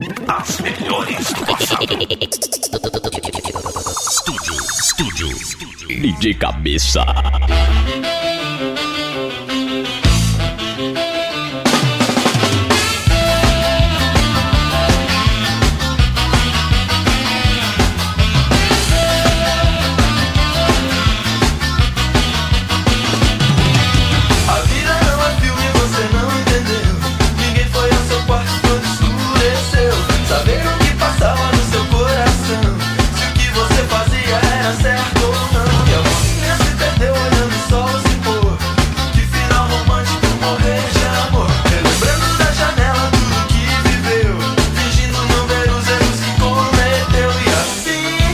As melhores do passado. Estúdio. DJ Cabeça. Certo ou não, e a mocinha se perdeu olhando o sol se pôr. Que final romântico, morrer de amor. Relembrando da janela tudo que viveu, fingindo não ver os erros que cometeu. E assim,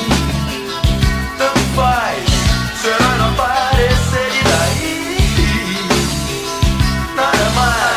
tanto faz, seu herói não aparecer e daí nada mais.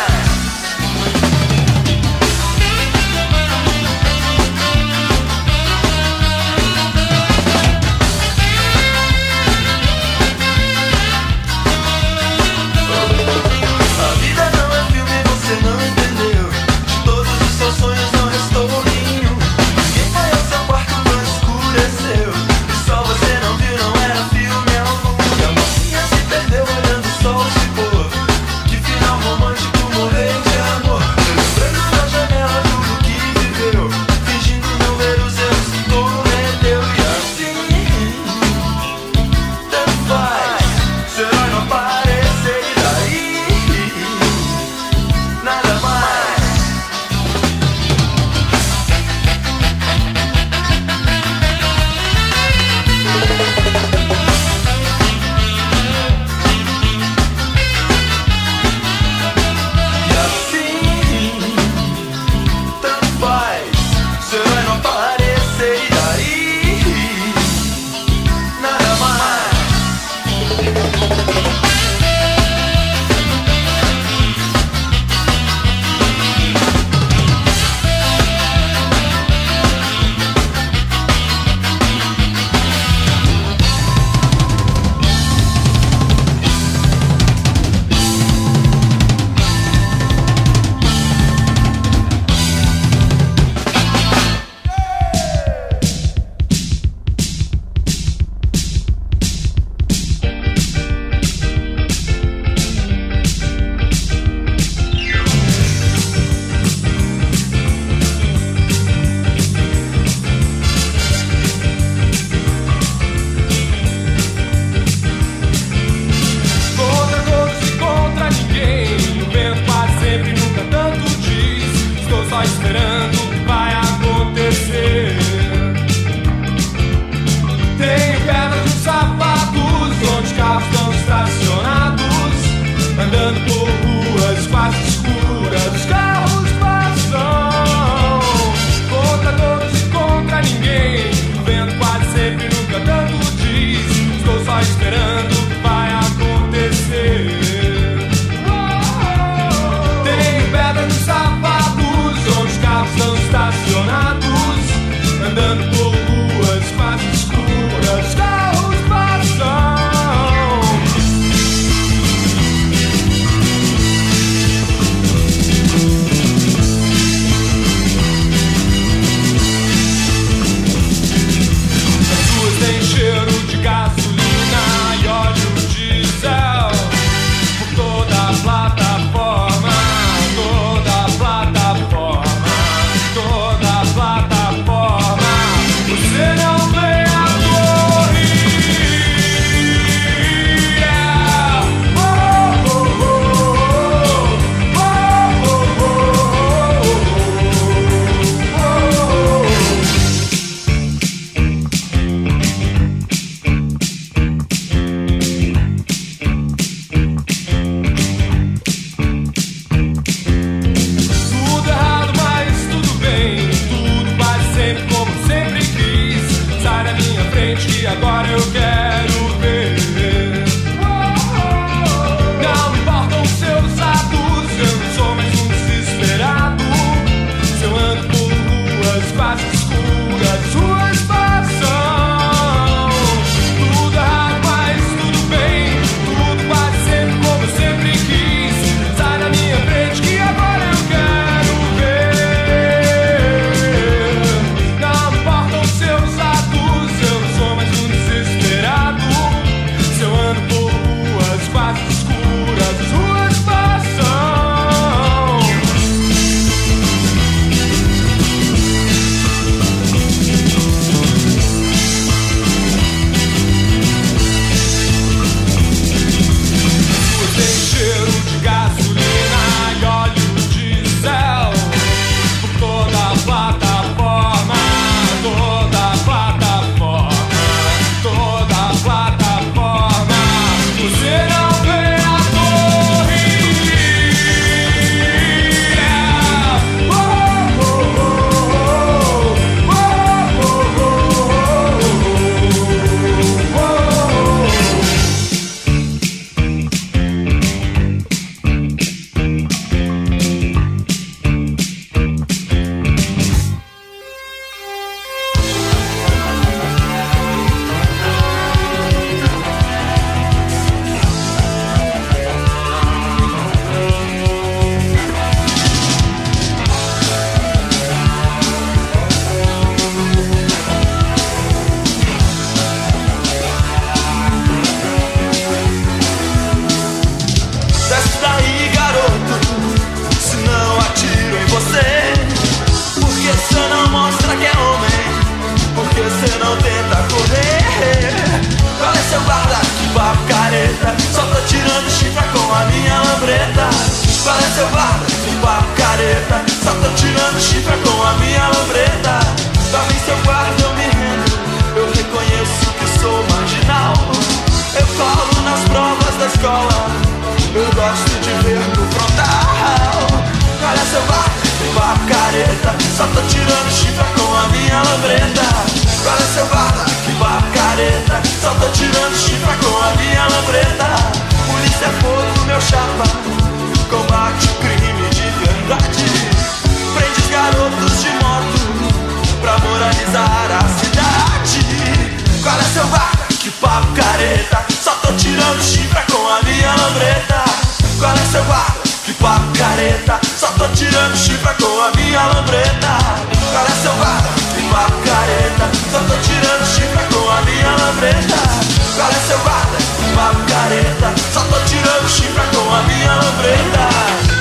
tirando chifre com a minha lambreta. Pra mim seu guarda eu me rendo, eu reconheço que sou marginal. Eu colo nas provas da escola, eu gosto de ver no frontal. Olha seu guarda, que papo careta, só tô tirando chifre com a minha lambreta. Olha seu guarda, que papo careta, só tô tirando chifre com a minha lambreta. Polícia é fogo, meu chapa, combate o crime de verdade. Prende os garotos de moto pra moralizar a cidade. Qual é seu guarda? Que papo careta, só tô tirando chifre com a minha lambreta. Qual é seu guarda? Que papo careta, só tô tirando chifre com a minha lambreta. Qual é seu guarda? Que papo careta, só tô tirando chifre com a minha lambreta. Qual é seu guarda? Que papo careta, só tô tirando chifre com a minha lambreta.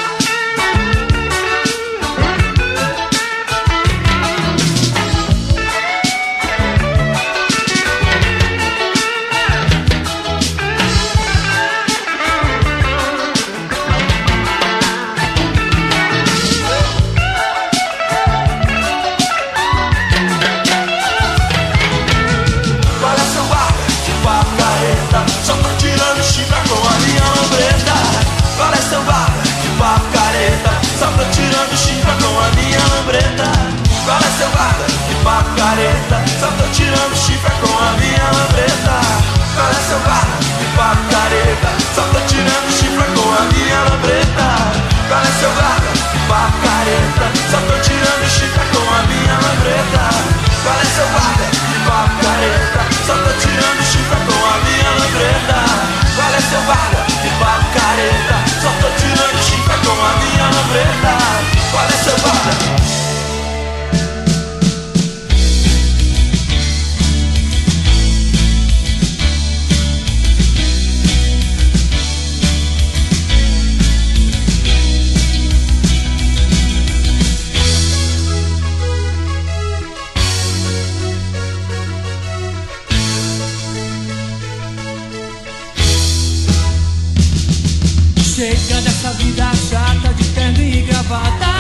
Só tô tirando chifre com a minha lambreta. Qual é seu guarda? Que papo careta, só tô tirando chifre com a minha lambreta. Qual é seu guarda? Que papo careta, só tô tirando chifre com a minha lambreta. Qual é seu guarda? Que papo careta, só tô tirando chifre com a minha lambreta. Qual é seu guarda? Que papo careta, só tô tirando chifre com a minha lambreta. Qual é seu guarda? Chega dessa vida chata de terno e gravata.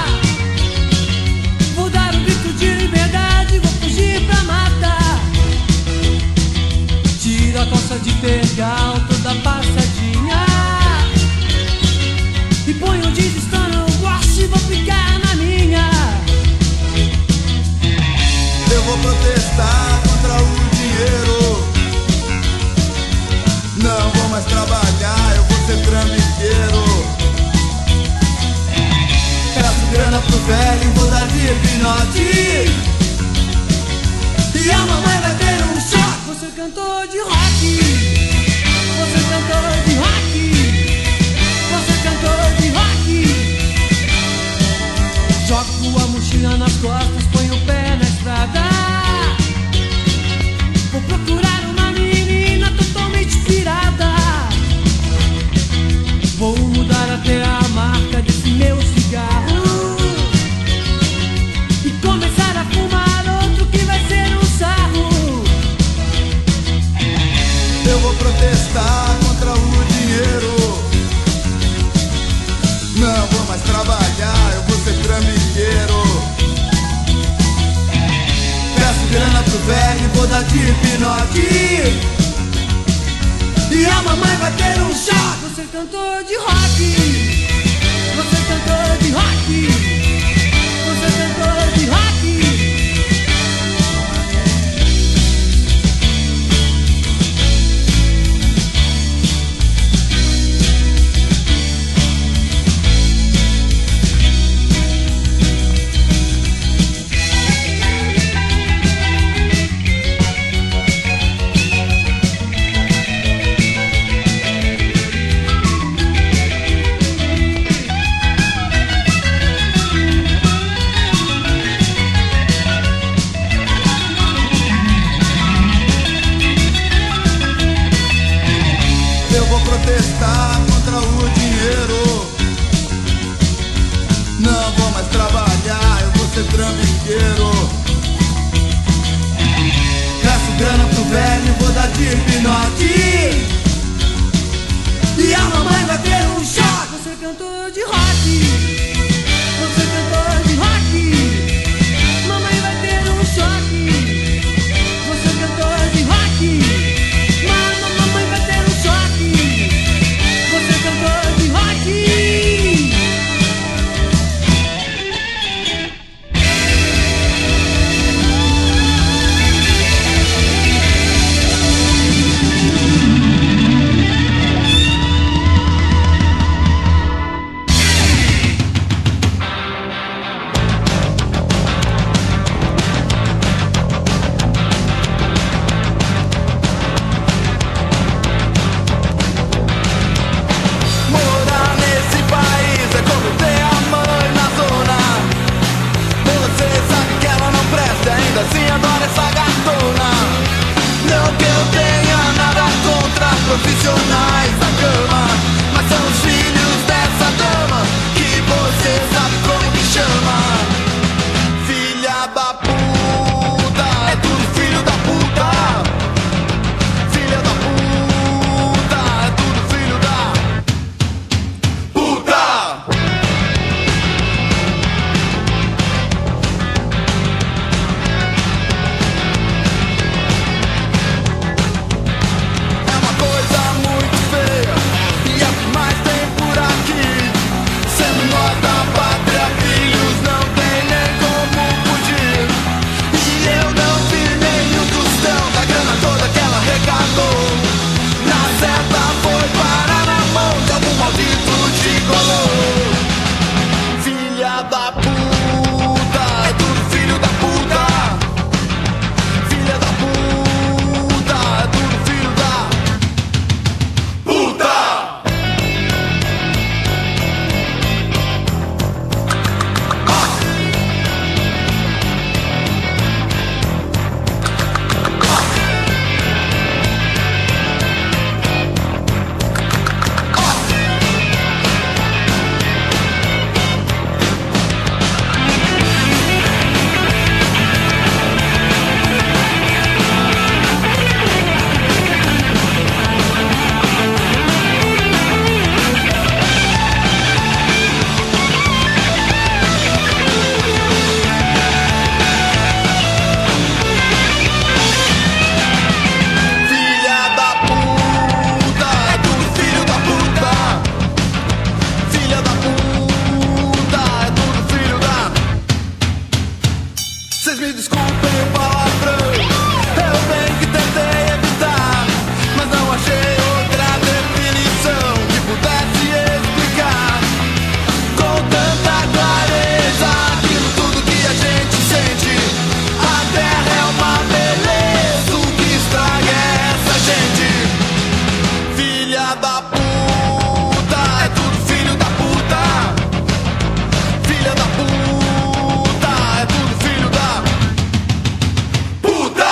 Vou dar um grito de liberdade, vou fugir pra mata. Tiro a calça de tergal toda passadinha e ponho um jeans estranho, gosto e vou ficar na minha. Eu vou protestar contra o dinheiro. Não vou mais trabalhar, eu vou ser trambiqueiro. Peço grana pro velho, vou dar de hipnote. E a mamãe vai ter um choque. Você cantor de rock, você cantor de rock, você cantor de rock. Jogo a mochila nas costas, ponho o pé na estrada. Vou procurar uma menina totalmente pirada. Vou mudar até a marca desse meu cigarro e começar a fumar outro que vai ser um sarro. Eu vou protestar contra o dinheiro. Não vou mais trabalhar, eu vou ser trambiqueiro. Peço grana pro velho, vou dar de hipnote. E a mamãe vai ter um choque. Você cantor de rock, você cantor de rock, você cantor de rock. Protestar contra o dinheiro. Não vou mais trabalhar, eu vou ser trambiqueiro. Peço grana pro velho, vou dar de hipnote. E a mamãe vai ter um choque. Você cantor de rock, você cantor de profissionais da cama, mas são os filhos dessa dama que você sabe como que chama. Filha da puta, é tudo filho da puta. Filha da puta, é tudo filho da puta. É uma coisa muito feia e é o que mais tem por aqui. Sendo nós da pátria, filhos, não tem nem como fugir. E eu não vi nenhum tostão da grana toda que ela arrecadou. Na certa foi parar na mão de algum maldito gigolô. Filha da puta, é tudo filho da puta. Filha da puta, é tudo filho da puta. Filha da puta, é tudo filho da puta. Filha da puta, é tudo filho da. Vocês me desculpem o palavrão, eu bem que tentei evitar, mas não achei outra definição que pudesse explicar com tanta clareza aquilo tudo que a gente sente. A terra é uma beleza, o que estraga é essa gente. Filha da puta, é tudo filho da puta. Filha da puta, é tudo filho da puta.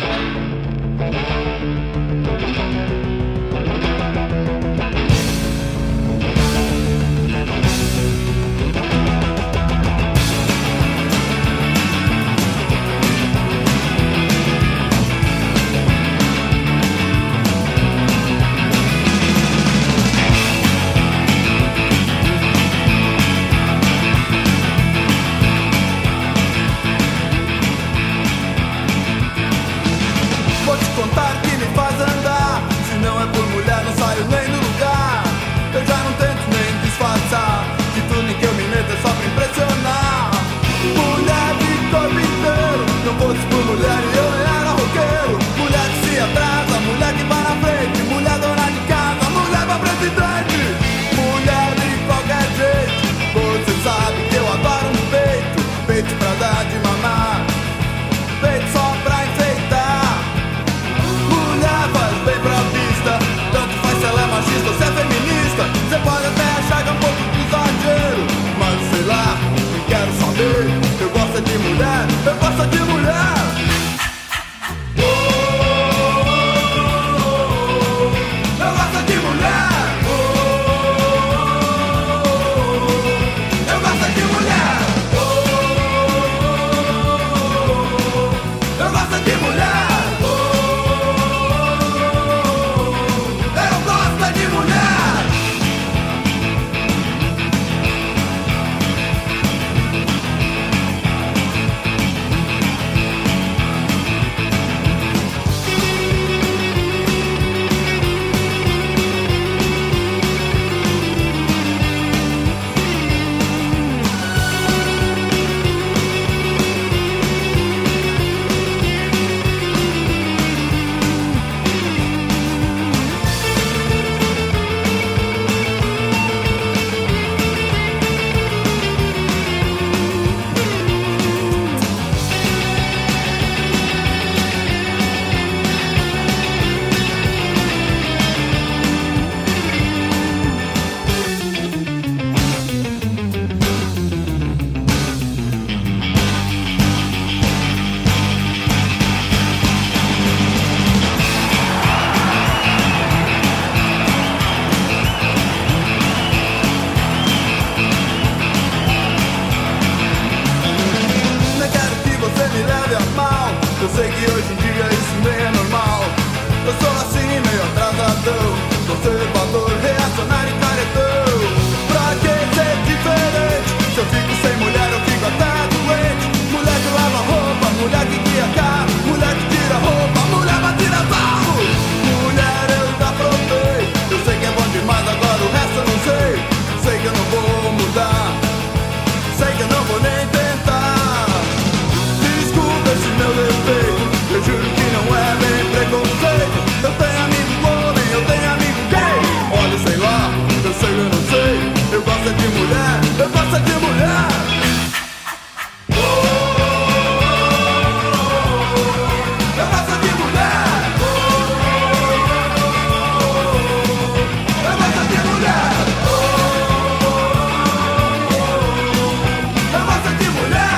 Vou te contar que me faz andar. Se não é por mulher, não saio nem do lugar. Eu já não tento nem disfarçar que tudo em que eu me meto é só pra impressionar. Mulher de corpo inteiro, não fosse por mulher e eu nem era roqueiro. Mulher que se atrasa, mulher que vai na frente, mulher dona de casa, mulher pra presidente. Mulher de qualquer jeito, você sabe que eu adoro um peito. Peito pra dar de mamar, peito só pra enfeitar. Mulher faz bem pra vista, tanto faz se ela é machista ou se é feminista. Você pode até achar que é um pouco de exagero, mas sei lá, não quero saber. Eu gosto é de mulher, eu gosto é de mulher. Eu gosto é de mulher. Eu gosto é de mulher. Eu sei que hoje em dia isso nem é normal. Eu sou assim, meio atrasadão, conservador, reacionário e caretão. Pra que ser diferente? Se eu fico sem mulher eu fico até doente. Mulher que lava roupa, mulher que guia carro, mulher que tira roupa, mulher vai tirar barro. Mulher eu já provei, eu sei que é bom demais, agora o resto eu não sei. Sei que eu não vou mudar, sei que eu não vou nem tentar. Desculpa esse meu defeito, eu juro que não é bem preconceito. Eu tenho amigo homem, eu tenho amigo gay. Olha, sei lá, eu sei, eu não sei. Eu gosto é de mulher, eu gosto é de mulher. Eu gosto de mulher. Eu gosto de mulher. Eu gosto de mulher.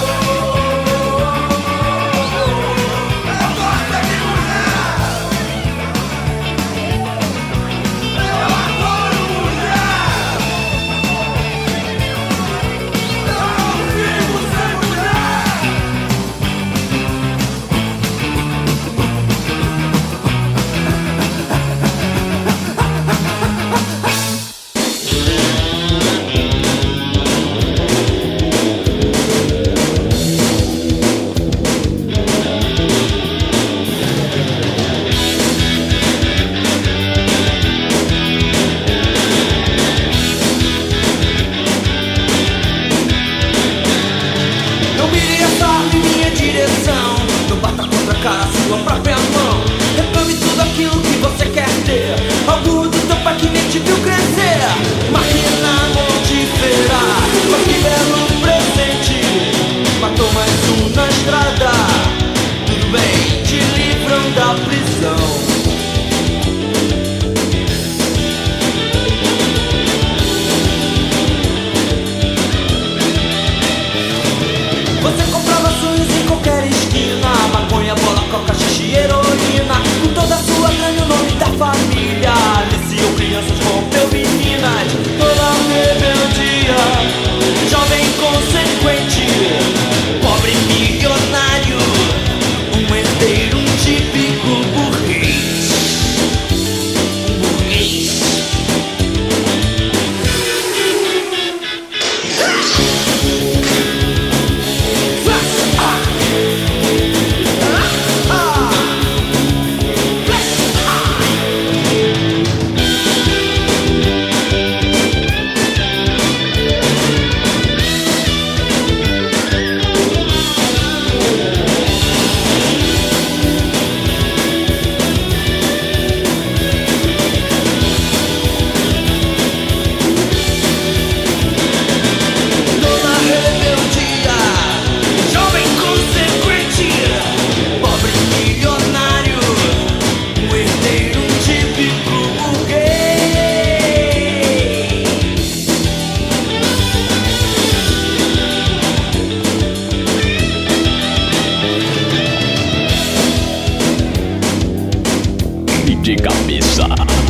De cabeça.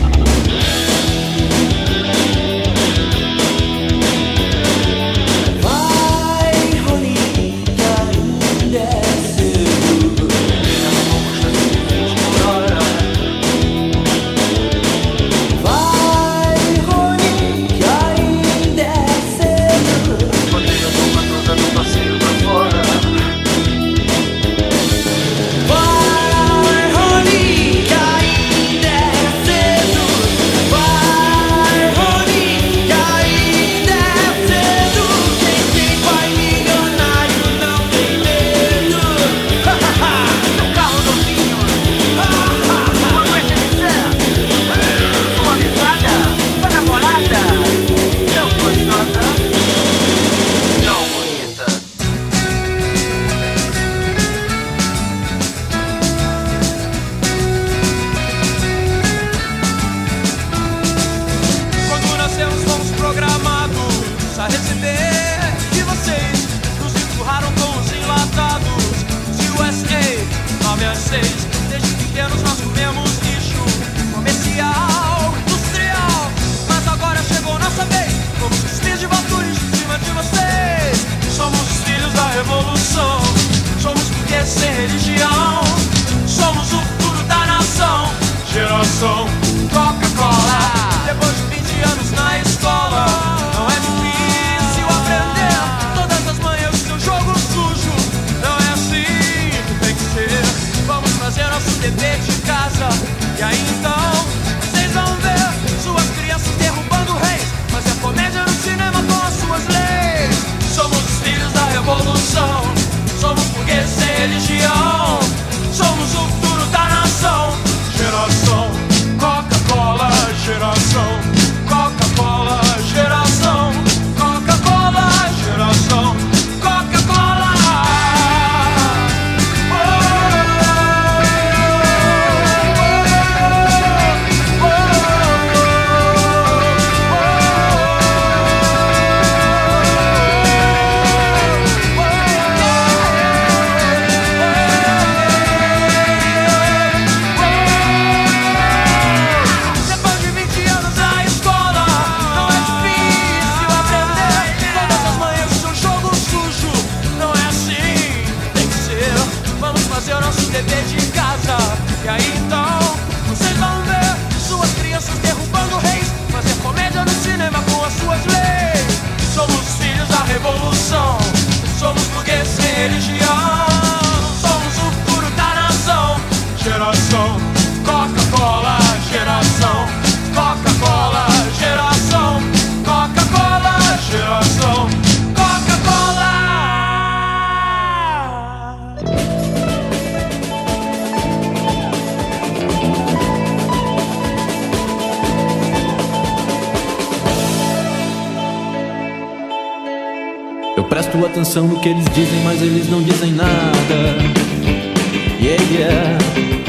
Desde pequenos nós comemos lixo comercial, industrial. Mas agora chegou nossa vez. Somos os filhos de Valtures em cima de vocês. Somos os filhos da revolução. Somos burgueses sem religião. Somos o futuro da nação, geração Coca-Cola. Depois de 20 anos na escola, não é difícil aprender todas as manhãs o seu jogo sujo. Não é assim que tem que ser. Vamos fazer nosso dever de casa. E aí então, vocês vão ver suas crianças derrubando reis, fazer comédia no cinema com as suas leis. Somos os filhos da revolução, somos burgueses sem religião. Somos o futuro da nação, geração Coca-Cola, geração Coca-Cola, geração Coca-Cola, geração Coca-Cola. Depois de 20 anos na escola, não é difícil aprender todas as manhãs o seu jogo sujo. Não é assim que tem que ser. Vamos fazer o nosso dever de casa. E aí então, vocês vão ver suas crianças derrubando reis, fazer comédia no cinema com as suas leis. Somos os filhos da revolução, somos burgueses sem religião. Somos o futuro da nação, geração Coca-Cola, geração Coca-Cola, geração Coca-Cola, geração Coca-Cola. Eu presto atenção no que eles dizem, mas eles não dizem nada. Yeah, yeah.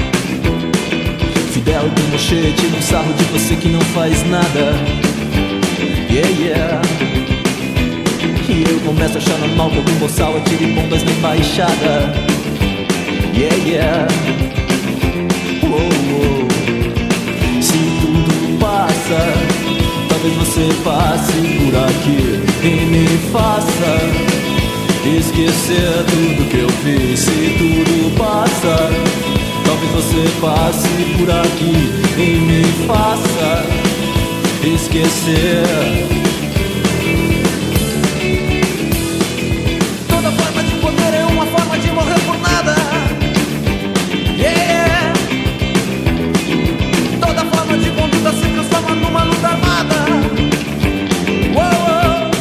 Fidel e Pinochet tiram um sarro de você que não faz nada. Yeah, yeah. E eu começo a achar normal que algum boçal atire bombas na embaixada. Yeah, yeah. Uou, uou. Se tudo passa, talvez você passe por aqui e me faça esquecer tudo que eu fiz. Se tudo passa, talvez você passe por aqui e me faça esquecer. Toda forma de poder é uma forma de morrer por nada. Yeah. Toda forma de conduta se transforma numa luta armada. Uou.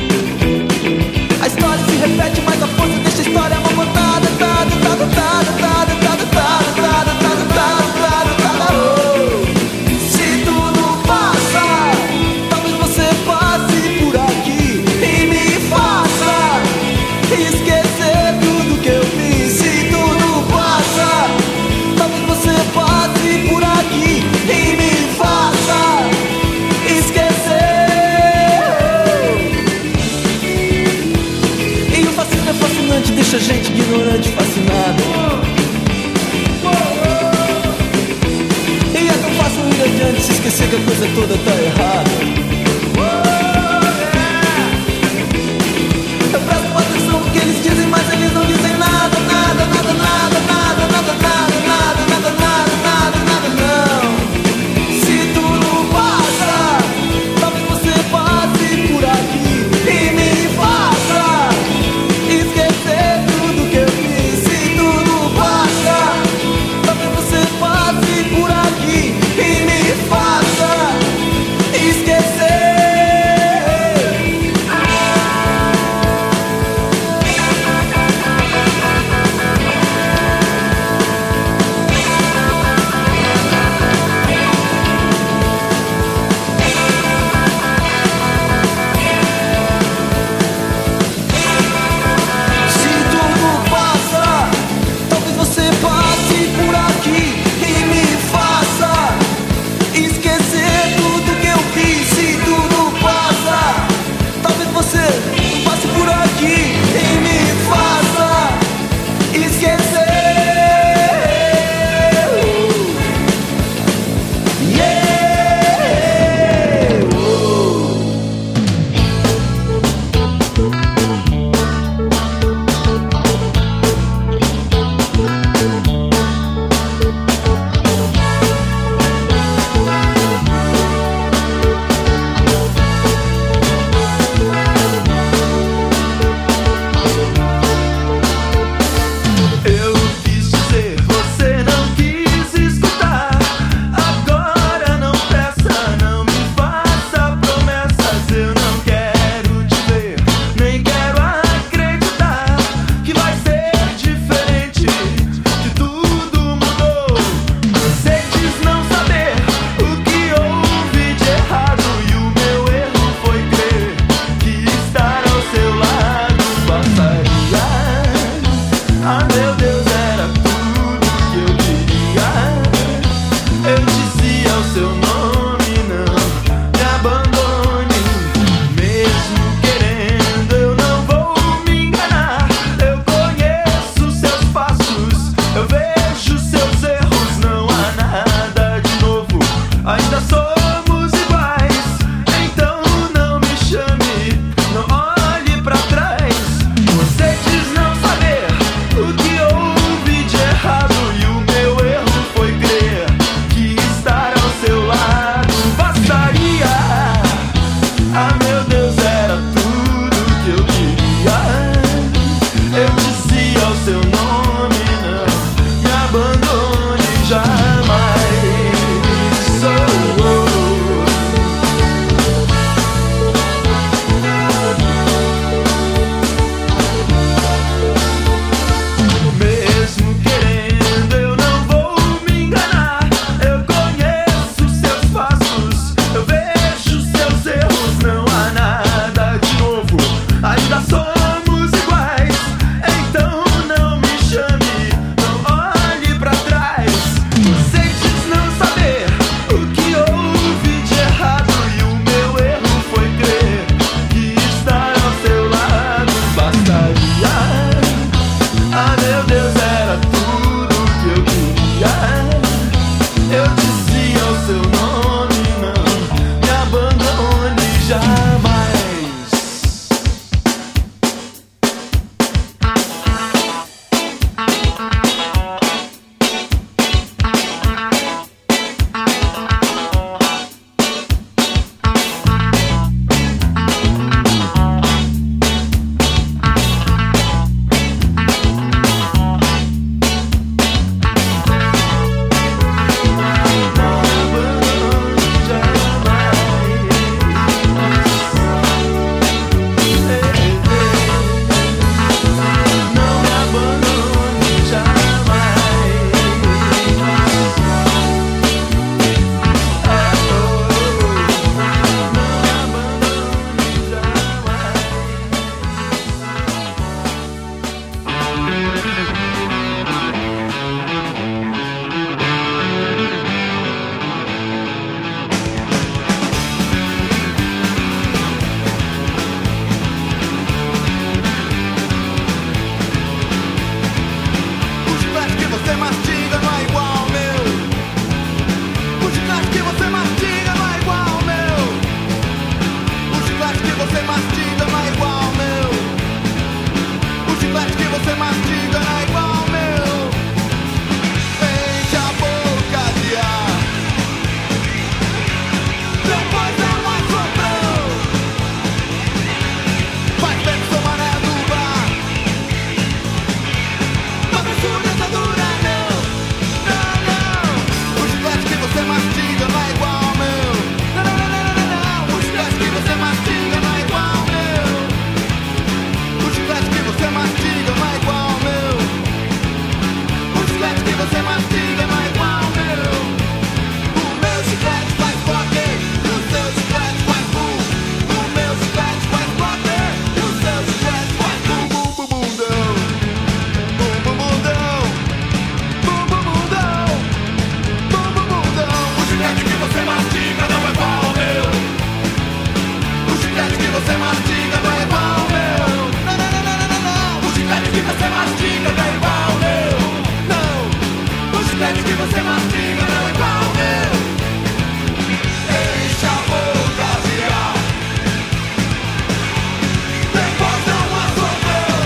A história se repete, mas a força deixa a história amontoada. Se tudo passa, talvez você passe por aqui e me faça esquecer tudo que eu fiz. Se tudo passa, talvez você passe por aqui e me faça esquecer. E o fascismo é fascinante, deixa a gente ignorante fascinado. E é tão fácil ir adiante, se esquecer que a coisa toda tá errada. Eu presto atenção no que eles dizem, mas eles não dizem nada, nada, nada, nada, nada, nada, nada, nada, nada, nada, nada, nada, não. Se tudo passa, talvez você passe por aqui e me faça esquecer tudo que eu fiz. Se tudo passa, talvez você passe por aqui e me faça você mastiga não é igual ao meu. Enche a boca de ar, depois dá um assoprão. Faz bem pro seu mané do bar. Não abençoa dentadura não, não, não. O chiclete que você mastiga não é igual ao meu. Não, não, não, não, não, não. O chiclete que você mastiga não é igual ao meu. O chiclete que você mastiga não é igual ao meu. O chiclete que você mastiga não é igual ao meu. O meu chiclete faz bloque e o seu chiclete faz bum. O meu chiclete faz bloque e o seu chiclete faz bum, bum, bum, bundão. Bum, bum, bundão. Bum, bum, bundão. Bum, bum, bundão. O chiclete que você mastiga não é igual ao meu. O chiclete que você mastiga não é igual ao meu. Não, não, não, não, não, não. O chiclete que você mastiga não é igual ao meu. Não. O chiclete que você mastiga não é igual ao meu. Enche a boca de ar, depois dá um assoprão.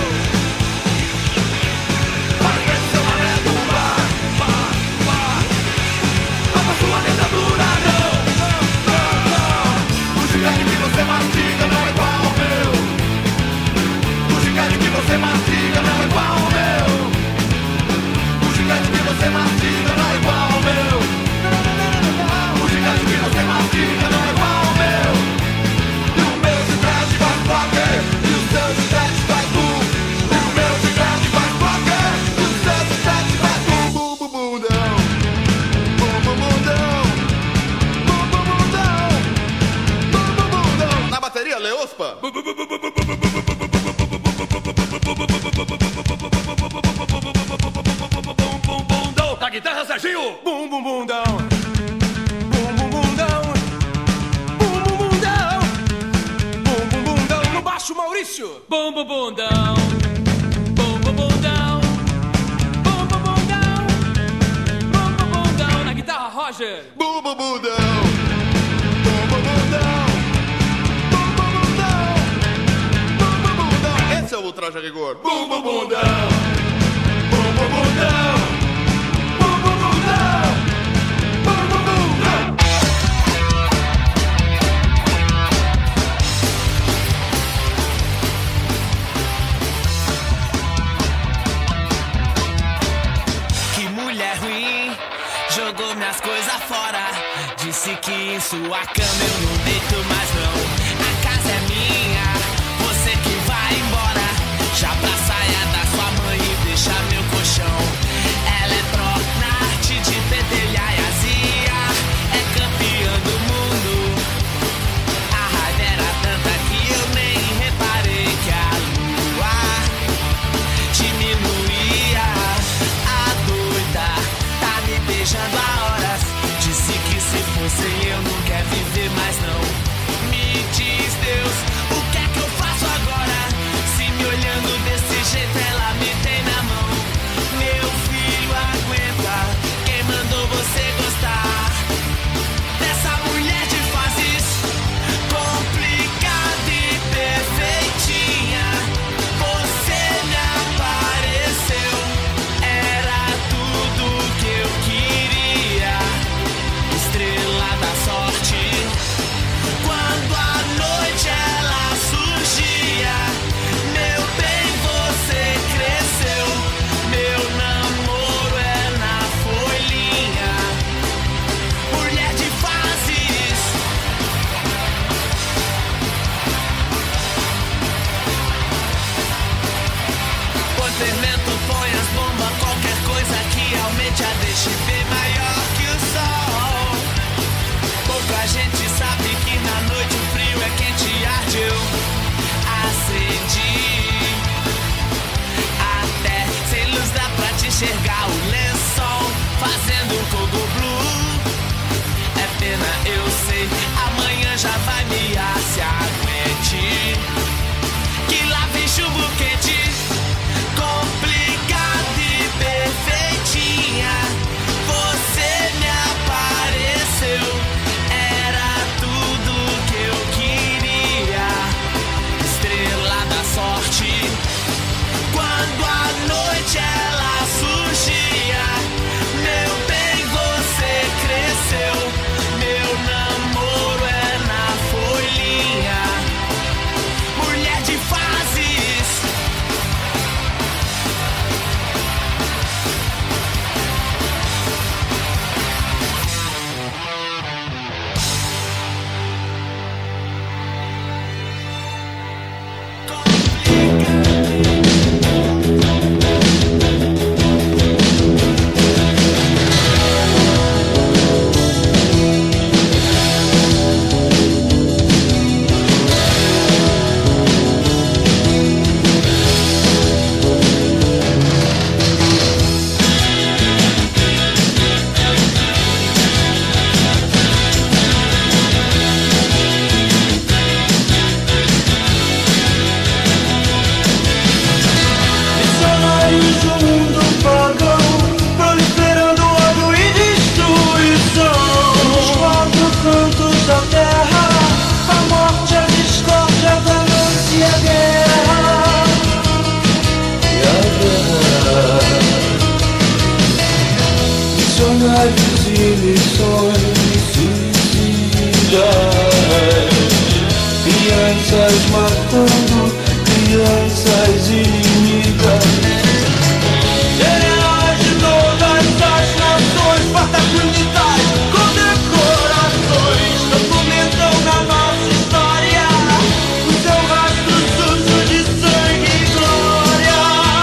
Faz bem pro seu mané do bar, bar, bar. Não pra sua dentadura não, não, não, não. O chiclete que você mastiga não é igual ao meu. O chiclete que você mastiga não é igual ao meu. O chiclete que você mastiga não é igual ao meu. Não, não, não, não, não. O chiclete que você mastiga não é igual ao meu. E o meu chiclete faz bloque e o seu chiclete faz bum. E o meu chiclete faz bloque e o seu chiclete faz bum, bum, bum, bundão. Bum, bum, bundão. Bum, bum, bundão. Bum, bum, bundão. Na bateria, Leospa. Na guitarra, Serginho! Bum, bum, bundão. Bum, bum, bundão. Bum, bum, bundão. Bum, bum, bundão. No baixo, Maurício. Bum bum bundão, bum bum bundão, bum bum bundão, bum bum bundão. Na guitarra, Roger. Bum, bum, bundão. Bum, bum, bundão. Bum, bum, bundão. Bum, bum, bundão. Esse é o Traje a Rigor. Bum, bum, bundão. Bum, bum, bundão. Bum, bum, bundão. Bum, bum, bundão. Que mulher ruim, jogou minhas coisas fora. Disse que em sua cama eu não deito mais não. A casa é minha, você que vai embora. Já pra saia da sua mãe e deixa meu colchão. Ela é pró na arte de pentelhar e azia. É campeã do mundo. A raiva era tanta que eu nem reparei que a lua diminuía. A doida tá me beijando há horas. Disse que se fosse eu não quer viver mais não. Me missões suicidas. Crianças matando crianças inimigas. Generais de todas as nações, Espartaco unitário, condecorações, documentam na nossa história o seu rastro sujo de sangue e glória.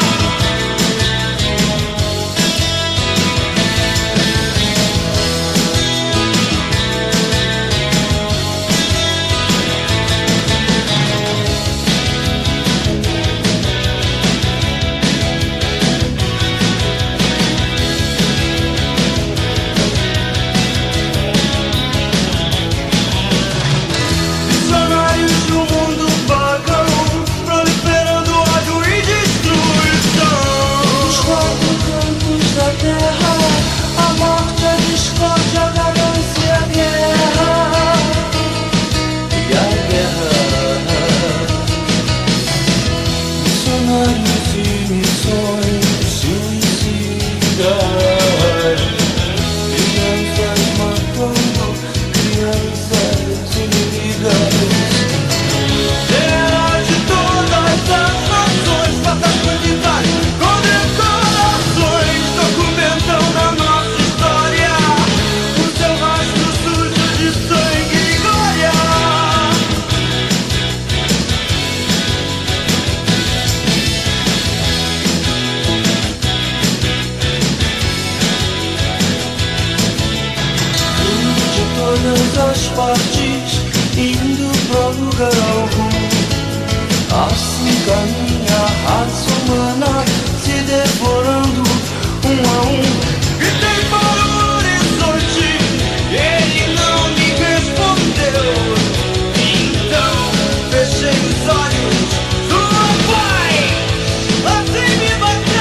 Indo pra lugar algum, assim caminha a raça humana, se devorando um a um. Gritei para o horizonte, ele não me respondeu. Então fechei os olhos, sua pai assim me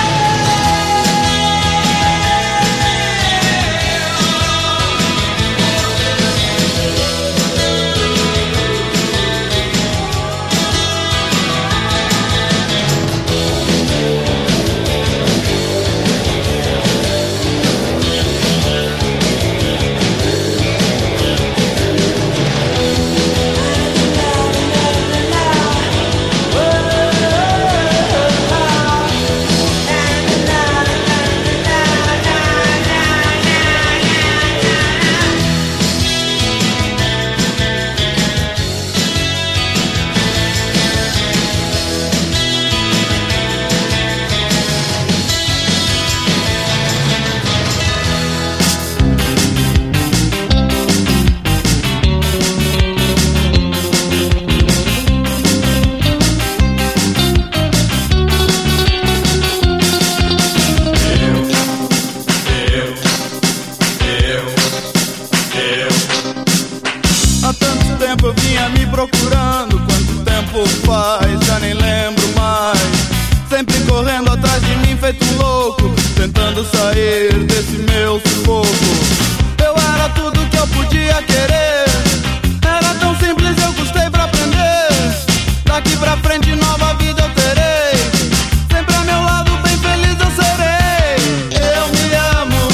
procurando, quanto tempo faz, já nem lembro mais. Sempre correndo atrás de mim feito um louco, tentando sair desse meu sufoco. Eu era tudo que eu podia querer, era tão simples, eu custei pra aprender. Daqui pra frente nova vida eu terei, sempre a meu lado bem feliz eu serei. Eu me amo,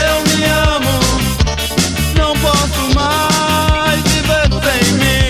não posso mais viver sem mim.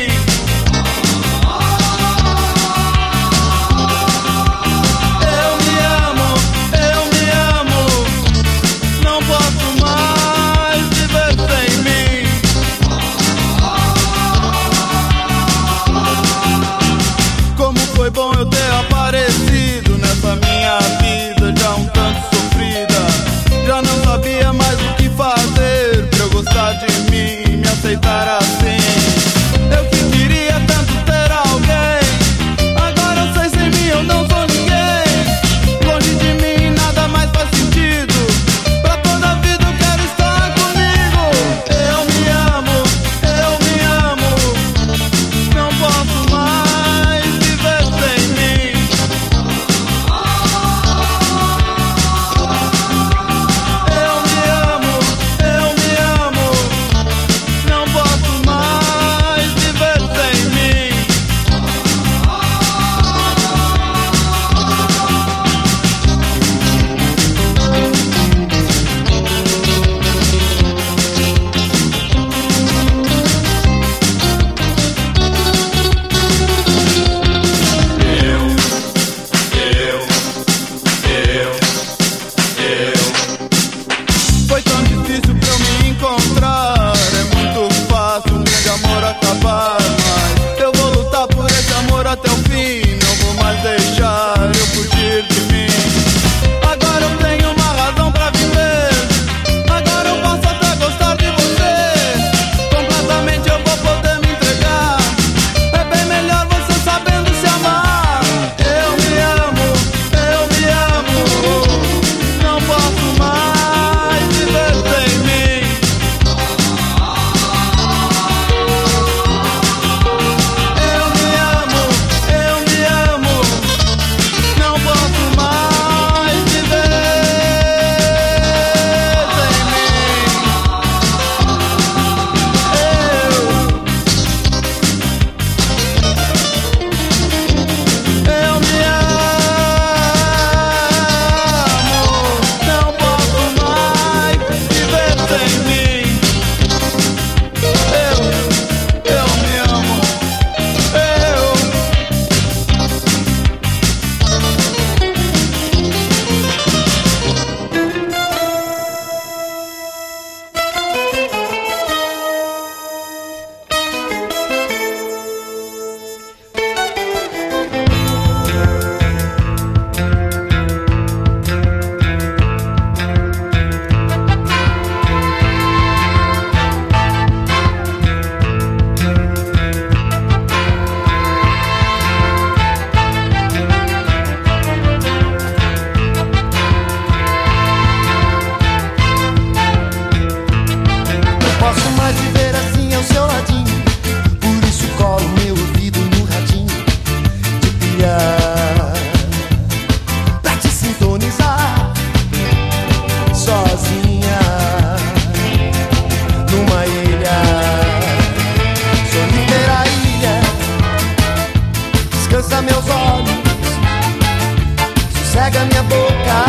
boca,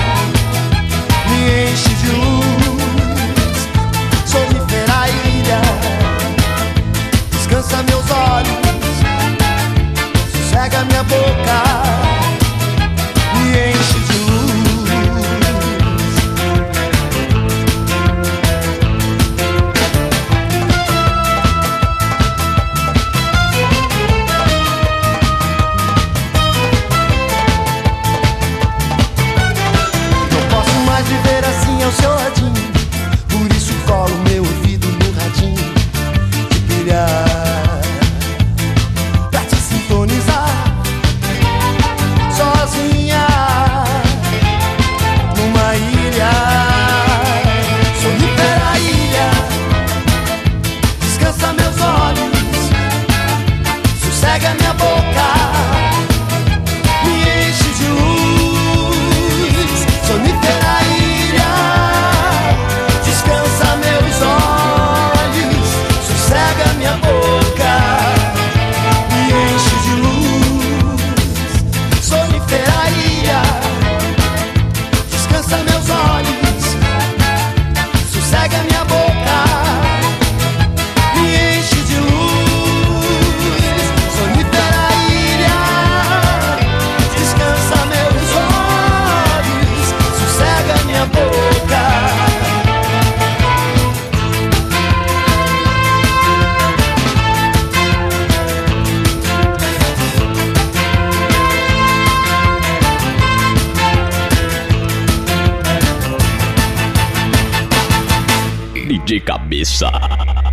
me enche de luz. Sonífera ilha, descansa meus olhos, sossega minha boca, me enche de luz. Viver assim ao seu ladinho, por isso colo meu ouvido no radinho de pilhar, pra te sintonizar, sozinha, numa ilha, sonífera ilha, descansa meus olhos, sossega minha boca, me enche de luz, sonífera ilha, descansa meus olhos, sossega minha boca, me enche de luz. Sonífera ilha, descansa meus olhos, sossega minha boca, me enche de luz. Sonífera ilha, descansa meus olhos, sossega minha boca. DJ Cabeça.